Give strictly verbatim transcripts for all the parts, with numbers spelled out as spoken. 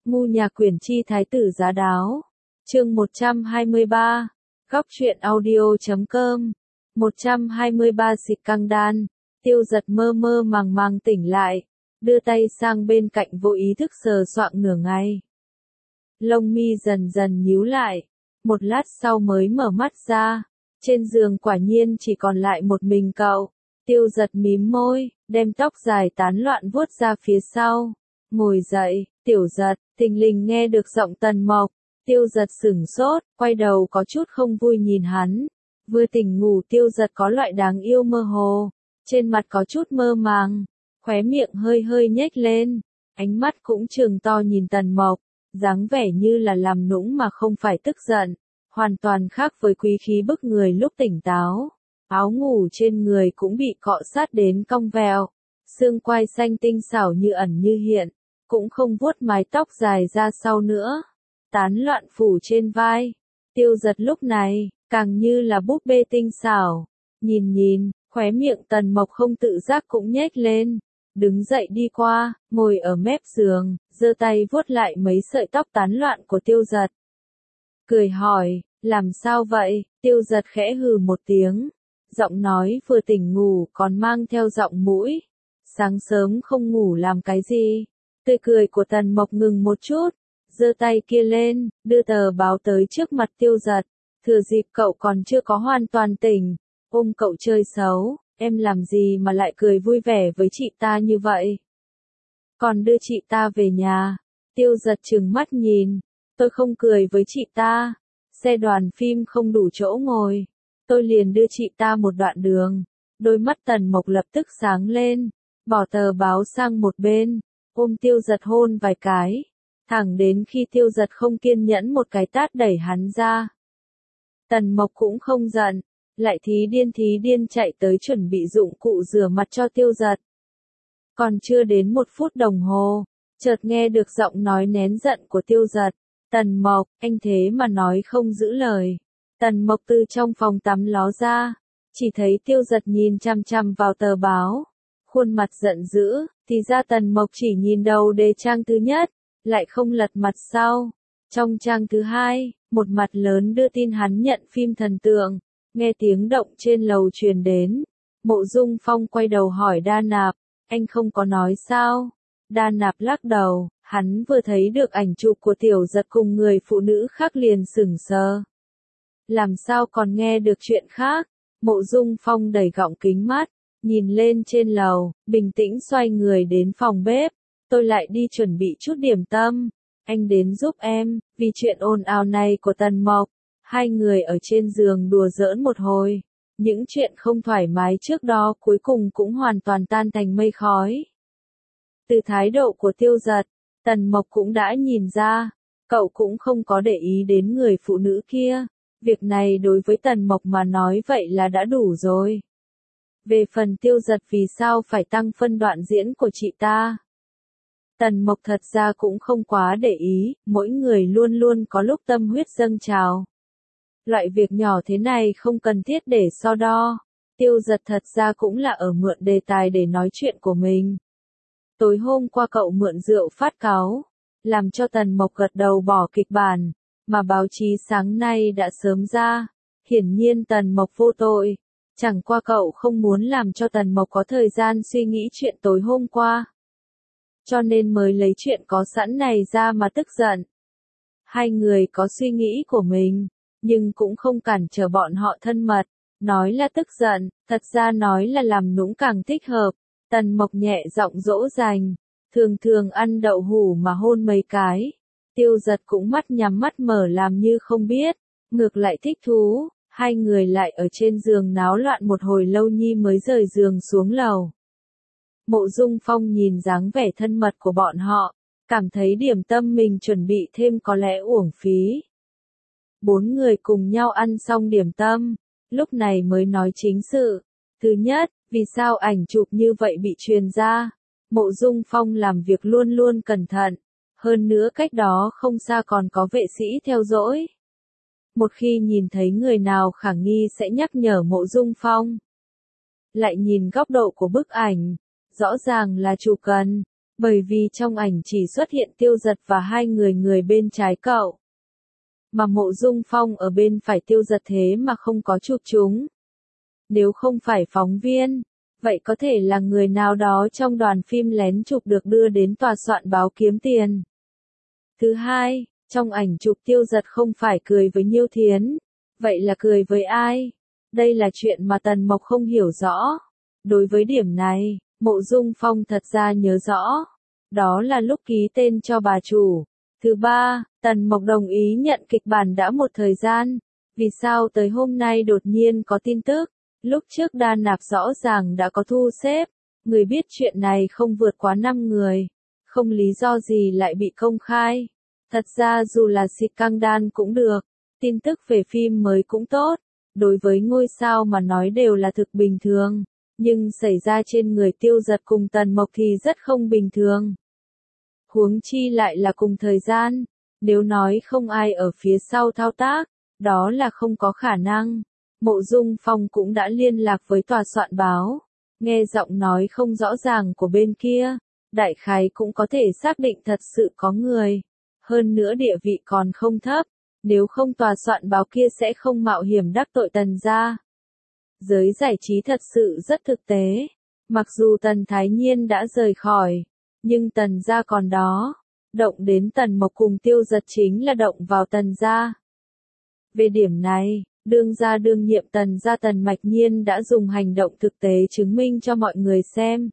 Ngu nhà quyển chi thái tử giá đáo. Chương một trăm hai mươi ba. Góc truyện audio chấm com. một trăm hai mươi ba xịt căng đan. Tiêu Giật mơ mơ màng màng tỉnh lại, đưa tay sang bên cạnh vô ý thức sờ soạng nửa ngày. Lông mi dần dần nhíu lại, một lát sau mới mở mắt ra. Trên giường quả nhiên chỉ còn lại một mình cậu. Tiêu Giật mím môi, đem tóc dài tán loạn vuốt ra phía sau. Ngồi dậy, Tiểu Giật, thình lình nghe được giọng Tần Mộc. Tiêu Giật sửng sốt, quay đầu có chút không vui nhìn hắn. Vừa tỉnh ngủ Tiêu Giật có loại đáng yêu mơ hồ, trên mặt có chút mơ màng, khóe miệng hơi hơi nhếch lên, ánh mắt cũng trừng to nhìn Tần Mộc, dáng vẻ như là làm nũng mà không phải tức giận, hoàn toàn khác với quý khí bức người lúc tỉnh táo. Áo ngủ trên người cũng bị cọ sát đến cong vẹo, xương quai xanh tinh xảo như ẩn như hiện, cũng không vuốt mái tóc dài ra sau nữa, tán loạn phủ trên vai. Tiêu Giật lúc này, càng như là búp bê tinh xảo. Nhìn nhìn, khóe miệng Tần Mộc không tự giác cũng nhếch lên, đứng dậy đi qua, ngồi ở mép giường, giơ tay vuốt lại mấy sợi tóc tán loạn của Tiêu Giật. Cười hỏi, làm sao vậy? Tiêu Giật khẽ hừ một tiếng, giọng nói vừa tỉnh ngủ còn mang theo giọng mũi. Sáng sớm không ngủ làm cái gì? Tươi cười của Tần Mộc ngừng một chút, giơ tay kia lên, đưa tờ báo tới trước mặt Tiêu Giật. Thừa dịp cậu còn chưa có hoàn toàn tỉnh, ôm cậu chơi xấu, em làm gì mà lại cười vui vẻ với chị ta như vậy? Còn đưa chị ta về nhà. Tiêu Giật trừng mắt nhìn, tôi không cười với chị ta, xe đoàn phim không đủ chỗ ngồi, tôi liền đưa chị ta một đoạn đường. Đôi mắt Tần Mộc lập tức sáng lên, bỏ tờ báo sang một bên, ôm Tiêu Giật hôn vài cái, thẳng đến khi Tiêu Giật không kiên nhẫn một cái tát đẩy hắn ra. Tần Mộc cũng không giận, lại thí điên thí điên chạy tới chuẩn bị dụng cụ rửa mặt cho Tiêu Giật. Còn chưa đến một phút đồng hồ, chợt nghe được giọng nói nén giận của Tiêu Giật. Tần Mộc, anh thế mà nói không giữ lời. Tần Mộc từ trong phòng tắm ló ra, chỉ thấy Tiêu Giật nhìn chăm chăm vào tờ báo, khuôn mặt giận dữ. Thì ra Tần Mộc chỉ nhìn đầu đề trang thứ nhất, lại không lật mặt sau. Trong trang thứ hai, một mặt lớn đưa tin hắn nhận phim thần tượng. Nghe tiếng động trên lầu truyền đến, Mộ Dung Phong quay đầu hỏi Đa Nạp, anh không có nói sao? Đa Nạp lắc đầu, hắn vừa thấy được ảnh chụp của Tiểu Giật cùng người phụ nữ khác liền sửng sờ. Làm sao còn nghe được chuyện khác? Mộ Dung Phong đẩy gọng kính mắt, nhìn lên trên lầu, bình tĩnh xoay người đến phòng bếp. Tôi lại đi chuẩn bị chút điểm tâm, anh đến giúp em. Vì chuyện ồn ào này của Tần Mộc, hai người ở trên giường đùa giỡn một hồi. Những chuyện không thoải mái trước đó cuối cùng cũng hoàn toàn tan thành mây khói. Từ thái độ của Tiêu Giật, Tần Mộc cũng đã nhìn ra, cậu cũng không có để ý đến người phụ nữ kia. Việc này đối với Tần Mộc mà nói vậy là đã đủ rồi. Về phần Tiêu Giật vì sao phải tăng phân đoạn diễn của chị ta, Tần Mộc thật ra cũng không quá để ý, mỗi người luôn luôn có lúc tâm huyết dâng trào. Loại việc nhỏ thế này không cần thiết để so đo. Tiêu Giật thật ra cũng là ở mượn đề tài để nói chuyện của mình. Tối hôm qua cậu mượn rượu phát cáu, làm cho Tần Mộc gật đầu bỏ kịch bản, mà báo chí sáng nay đã sớm ra. Hiển nhiên Tần Mộc vô tội, chẳng qua cậu không muốn làm cho Tần Mộc có thời gian suy nghĩ chuyện tối hôm qua, cho nên mới lấy chuyện có sẵn này ra mà tức giận. Hai người có suy nghĩ của mình, nhưng cũng không cản trở bọn họ thân mật. Nói là tức giận, thật ra nói là làm nũng càng thích hợp. Tần Mộc nhẹ giọng dỗ dành, thường thường ăn đậu hủ mà hôn mấy cái. Tiêu Giật cũng mắt nhắm mắt mở làm như không biết, ngược lại thích thú. Hai người lại ở trên giường náo loạn một hồi lâu nhi mới rời giường xuống lầu. Mộ Dung Phong nhìn dáng vẻ thân mật của bọn họ, cảm thấy điểm tâm mình chuẩn bị thêm có lẽ uổng phí. Bốn người cùng nhau ăn xong điểm tâm, lúc này mới nói chính sự. Thứ nhất, vì sao ảnh chụp như vậy bị truyền ra? Mộ Dung Phong làm việc luôn luôn cẩn thận, hơn nữa cách đó không xa còn có vệ sĩ theo dõi. Một khi nhìn thấy người nào khả nghi sẽ nhắc nhở Mộ Dung Phong. Lại nhìn góc độ của bức ảnh, rõ ràng là chụp gần, Bởi vì trong ảnh chỉ xuất hiện Tiêu Dật và hai người người bên trái cậu. Mà Mộ Dung Phong ở bên phải Tiêu Dật thế mà không có chụp chúng. Nếu không phải phóng viên, vậy có thể là người nào đó trong đoàn phim lén chụp được đưa đến tòa soạn báo kiếm tiền. Thứ hai, trong ảnh chụp Tiêu Dật không phải cười với Nhiêu Thiến. Vậy là cười với ai? Đây là chuyện mà Tần Mộc không hiểu rõ. Đối với điểm này, Mộ Dung Phong thật ra nhớ rõ. Đó là lúc ký tên cho bà chủ. Thứ ba, Tần Mộc đồng ý nhận kịch bản đã một thời gian. Vì sao tới hôm nay đột nhiên có tin tức? Lúc trước Đa Nạp rõ ràng đã có thu xếp. Người biết chuyện này không vượt quá năm người. Không lý do gì lại bị công khai. Thật ra dù là scandal cũng được. Tin tức về phim mới cũng tốt. Đối với ngôi sao mà nói đều là thực bình thường. Nhưng xảy ra trên người Tiêu Dật cùng Tần Mộc thì rất không bình thường. Huống chi lại là cùng thời gian. Nếu nói không ai ở phía sau thao tác, đó là không có khả năng. Mộ Dung Phong cũng đã liên lạc với tòa soạn báo. Nghe giọng nói không rõ ràng của bên kia, đại khái cũng có thể xác định thật sự có người. Hơn nữa địa vị còn không thấp, nếu không tòa soạn báo kia sẽ không mạo hiểm đắc tội Tần gia. Giới giải trí thật sự rất thực tế. Mặc dù Tần Thái Nhiên đã rời khỏi, nhưng Tần gia còn đó. Động đến Tần Mộc cùng Tiêu Dật chính là động vào Tần gia. Về điểm này, đương gia đương nhiệm Tần gia Tần Mạch Nhiên đã dùng hành động thực tế chứng minh cho mọi người xem.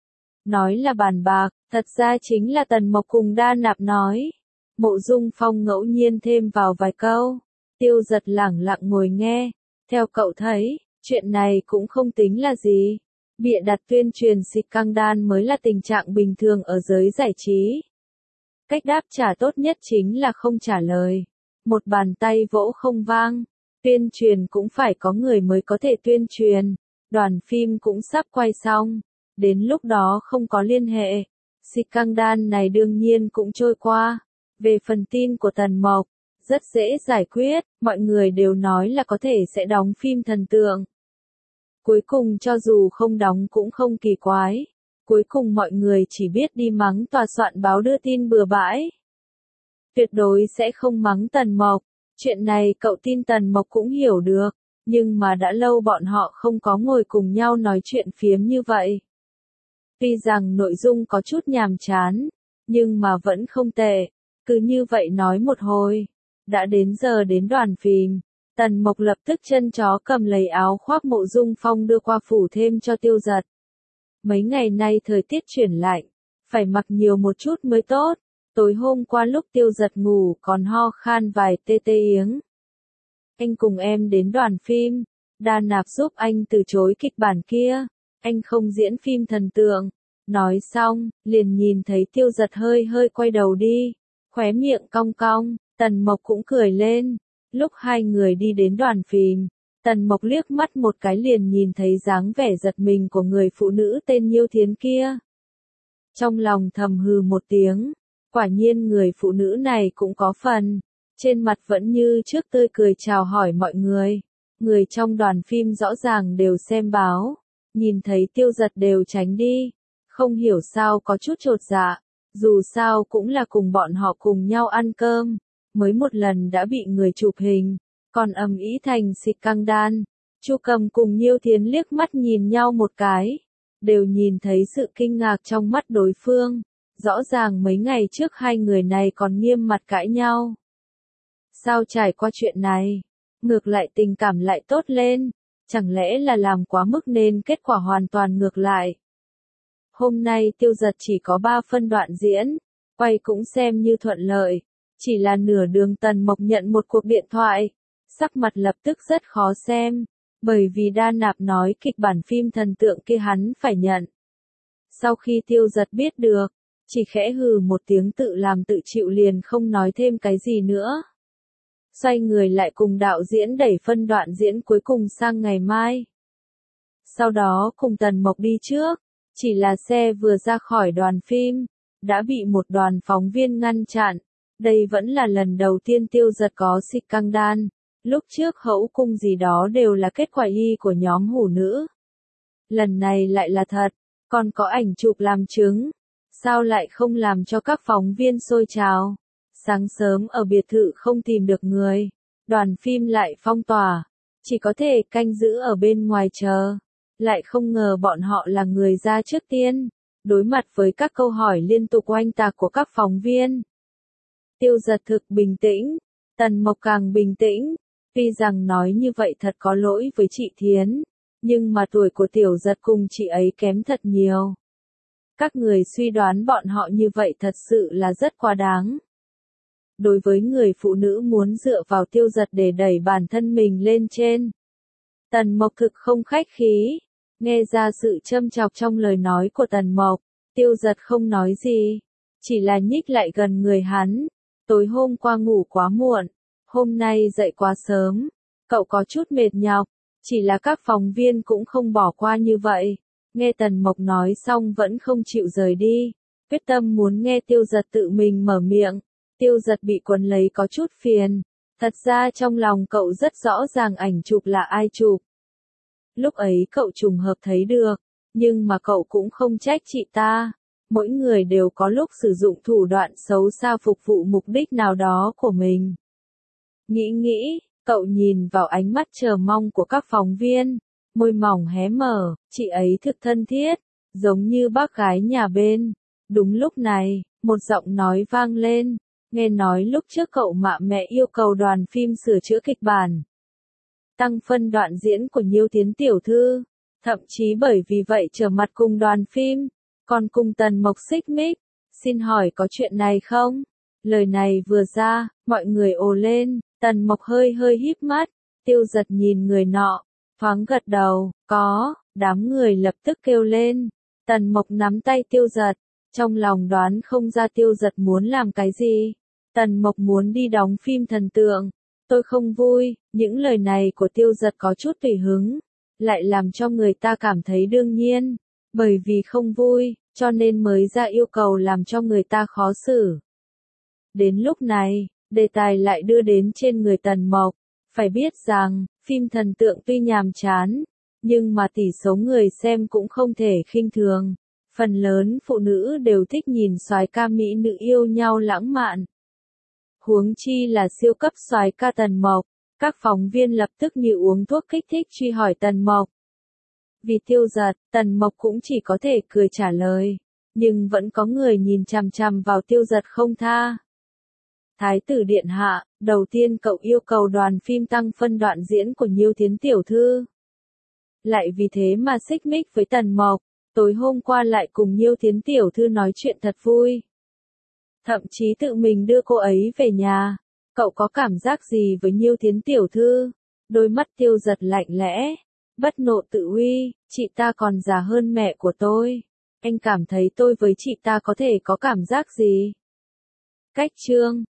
Nói là bàn bạc, thật ra chính là Tần Mộc cùng Đa Nạp nói. Mộ Dung Phong ngẫu nhiên thêm vào vài câu. Tiêu Dật lẳng lặng ngồi nghe. Theo cậu thấy, chuyện này cũng không tính là gì. Bịa đặt tuyên truyền scandal mới là tình trạng bình thường ở giới giải trí. Cách đáp trả tốt nhất chính là không trả lời. Một bàn tay vỗ không vang. Tuyên truyền cũng phải có người mới có thể tuyên truyền. Đoàn phim cũng sắp quay xong. Đến lúc đó không có liên hệ. Scandal này đương nhiên cũng trôi qua. Về phần tin của Tần Mộc, rất dễ giải quyết. Mọi người đều nói là có thể sẽ đóng phim thần tượng. Cuối cùng cho dù không đóng cũng không kỳ quái. Cuối cùng mọi người chỉ biết đi mắng tòa soạn báo đưa tin bừa bãi. Tuyệt đối sẽ không mắng Tần Mộc. Chuyện này cậu tin Tần Mộc cũng hiểu được. Nhưng mà đã lâu bọn họ không có ngồi cùng nhau nói chuyện phiếm như vậy. Tuy rằng nội dung có chút nhàm chán, nhưng mà vẫn không tệ. Cứ như vậy nói một hồi. Đã đến giờ đến đoàn phim. Tần Mộc lập tức chân chó cầm lấy áo khoác Mộ Dung Phong đưa qua phủ thêm cho Tiêu Dật. Mấy ngày nay thời tiết chuyển lạnh, phải mặc nhiều một chút mới tốt. Tối hôm qua lúc Tiêu Dật ngủ còn ho khan vài tê tê tiếng. Anh cùng em đến đoàn phim, Đa Nạp giúp anh từ chối kịch bản kia. Anh không diễn phim thần tượng. Nói xong, liền nhìn thấy Tiêu Dật hơi hơi quay đầu đi. Khóe miệng cong cong, Tần Mộc cũng cười lên. Lúc hai người đi đến đoàn phim, Tần Mộc liếc mắt một cái liền nhìn thấy dáng vẻ giật mình của người phụ nữ tên Nhiêu Thiến kia. Trong lòng thầm hừ một tiếng, quả nhiên người phụ nữ này cũng có phần. Trên mặt vẫn như trước tươi cười chào hỏi mọi người. Người trong đoàn phim rõ ràng đều xem báo, nhìn thấy Tiêu Dật đều tránh đi. Không hiểu sao có chút chột dạ, dù sao cũng là cùng bọn họ cùng nhau ăn cơm. Mới một lần đã bị người chụp hình, còn ầm ĩ thành scandal. Chu Cầm cùng Nhiêu Thiến liếc mắt nhìn nhau một cái, đều nhìn thấy sự kinh ngạc trong mắt đối phương. Rõ ràng mấy ngày trước hai người này còn nghiêm mặt cãi nhau. Sao trải qua chuyện này, ngược lại tình cảm lại tốt lên, chẳng lẽ là làm quá mức nên kết quả hoàn toàn ngược lại. Hôm nay Tiêu Dật chỉ có ba phân đoạn diễn, quay cũng xem như thuận lợi. Chỉ là nửa đường Tần Mộc nhận một cuộc điện thoại, sắc mặt lập tức rất khó xem, bởi vì Đa Nạp nói kịch bản phim thần tượng kia hắn phải nhận. Sau khi Tiêu Dật biết được, chỉ khẽ hừ một tiếng tự làm tự chịu liền không nói thêm cái gì nữa. Xoay người lại cùng đạo diễn đẩy phân đoạn diễn cuối cùng sang ngày mai. Sau đó cùng Tần Mộc đi trước, chỉ là xe vừa ra khỏi đoàn phim, đã bị một đoàn phóng viên ngăn chặn. Đây vẫn là lần đầu tiên Tiêu Dật có scandal, lúc trước hậu cung gì đó đều là kết quả y của nhóm hủ nữ. Lần này lại là thật, còn có ảnh chụp làm chứng. sao lại không làm cho các phóng viên sôi trào. Sáng sớm ở biệt thự không tìm được người, đoàn phim lại phong tỏa, chỉ có thể canh giữ ở bên ngoài chờ. Lại không ngờ bọn họ là người ra trước tiên, đối mặt với các câu hỏi liên tục oanh tạc của các phóng viên. Tiêu Giật thực bình tĩnh, Tần Mộc càng bình tĩnh, tuy rằng nói như vậy thật có lỗi với chị Thiến, nhưng mà tuổi của Tiểu Giật cùng chị ấy kém thật nhiều. Các người suy đoán bọn họ như vậy thật sự là rất quá đáng. Đối với người phụ nữ muốn dựa vào Tiêu Giật để đẩy bản thân mình lên trên, Tần Mộc thực không khách khí, nghe ra sự châm chọc trong lời nói của Tần Mộc, Tiêu Giật không nói gì, chỉ là nhích lại gần người hắn. Tối hôm qua ngủ quá muộn, hôm nay dậy quá sớm, cậu có chút mệt nhọc, chỉ là các phóng viên cũng không bỏ qua như vậy. Nghe Tần Mộc nói xong vẫn không chịu rời đi, quyết tâm muốn nghe Tiêu Giật tự mình mở miệng. Tiêu Giật bị quấn lấy có chút phiền, thật ra trong lòng cậu rất rõ ràng ảnh chụp là ai chụp. Lúc ấy cậu trùng hợp thấy được, nhưng mà cậu cũng không trách chị ta. Mỗi người đều có lúc sử dụng thủ đoạn xấu xa phục vụ mục đích nào đó của mình. Nghĩ nghĩ, cậu nhìn vào ánh mắt chờ mong của các phóng viên, môi mỏng hé mở, chị ấy thực thân thiết, giống như bác gái nhà bên. Đúng lúc này, một giọng nói vang lên, nghe nói lúc trước cậu mạ mẹ yêu cầu đoàn phim sửa chữa kịch bản, tăng phân đoạn diễn của Nhiêu Thiến tiểu thư, thậm chí bởi vì vậy trở mặt cùng đoàn phim. Còn cùng Tần Mộc xích mích, xin hỏi có chuyện này không? Lời này vừa ra, mọi người ồ lên, Tần Mộc hơi hơi híp mắt, Tiêu Giật nhìn người nọ, thoáng gật đầu, có, đám người lập tức kêu lên. Tần Mộc nắm tay Tiêu Giật, trong lòng đoán không ra Tiêu Giật muốn làm cái gì. Tần Mộc muốn đi đóng phim thần tượng, tôi không vui, những lời này của Tiêu Giật có chút tùy hứng, lại làm cho người ta cảm thấy đương nhiên. Bởi vì không vui, cho nên mới ra yêu cầu làm cho người ta khó xử. Đến lúc này, đề tài lại đưa đến trên người Tần Mộc. Phải biết rằng, phim thần tượng tuy nhàm chán, nhưng mà tỷ số người xem cũng không thể khinh thường. Phần lớn phụ nữ đều thích nhìn soái ca mỹ nữ yêu nhau lãng mạn. Huống chi là siêu cấp soái ca Tần Mộc, các phóng viên lập tức như uống thuốc kích thích truy hỏi Tần Mộc. Vì Tiêu Giật, Tần Mộc cũng chỉ có thể cười trả lời, nhưng vẫn có người nhìn chằm chằm vào Tiêu Giật không tha. Thái tử điện hạ, đầu tiên cậu yêu cầu đoàn phim tăng phân đoạn diễn của Nhiêu Thiến tiểu thư. Lại vì thế mà xích mích với Tần Mộc, tối hôm qua lại cùng Nhiêu Thiến tiểu thư nói chuyện thật vui. Thậm chí tự mình đưa cô ấy về nhà. Cậu có cảm giác gì với Nhiêu Thiến tiểu thư? Đôi mắt Tiêu Giật lạnh lẽ, bất nộ tự uy, chị ta còn già hơn mẹ của tôi. Anh cảm thấy tôi với chị ta có thể có cảm giác gì? Cách chương